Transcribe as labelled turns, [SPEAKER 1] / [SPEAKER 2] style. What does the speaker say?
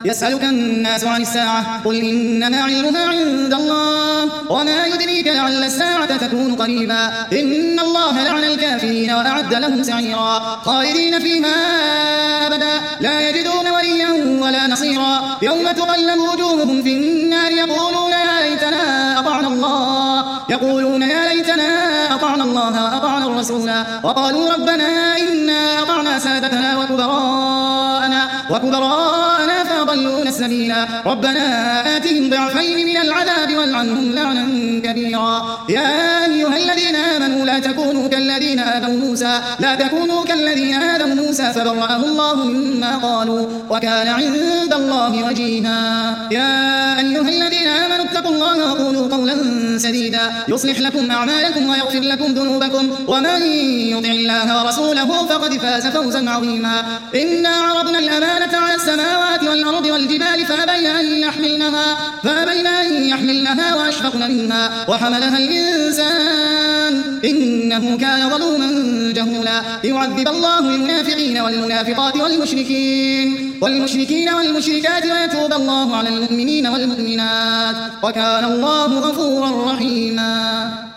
[SPEAKER 1] يسألك الناس عن الساعة قل إنما علمها عند الله وما يدريك لعل الساعة تكون قريبا إن الله لعن الكافرين وأعد لهم سعيرا خالدين فيها أبدا لا يجدون وليا ولا نصيرا يوم تقلب وجوههم في النار يقولون يا ليتنا أطعنا الله وأطعنا الرسولا وقالوا ربنا إنا أطعنا سادتنا وكبراءنا فأضلونا السبيلا ربنا آتهم ضعفين من العذاب والعنهم لعنا كبيرا يا أيها الذين آمنوا لا تكونوا كالذين آذوا موسى فبرأه الله مما قالوا وكان عند الله وجيها يا أيها الذين آمنوا اتقوا الله وقولوا قولا سديدا يصلح لكم أعمالكم ويغفر لكم ذنوبكم ومن يطع الله ورسوله فقد فاز فوزا عظيما إنا عرضنا الأمانة على السماوات والأرض والجبال فأبين أن يحملنها وأشفقن منها وحملها الإنسان إنه كان ظلوما جهولا يعذب الله المنافقين والمنافقات والمشركين والمشركات ويتوب الله على المؤمنين والمؤمنات وكان الله غفورا رحيما.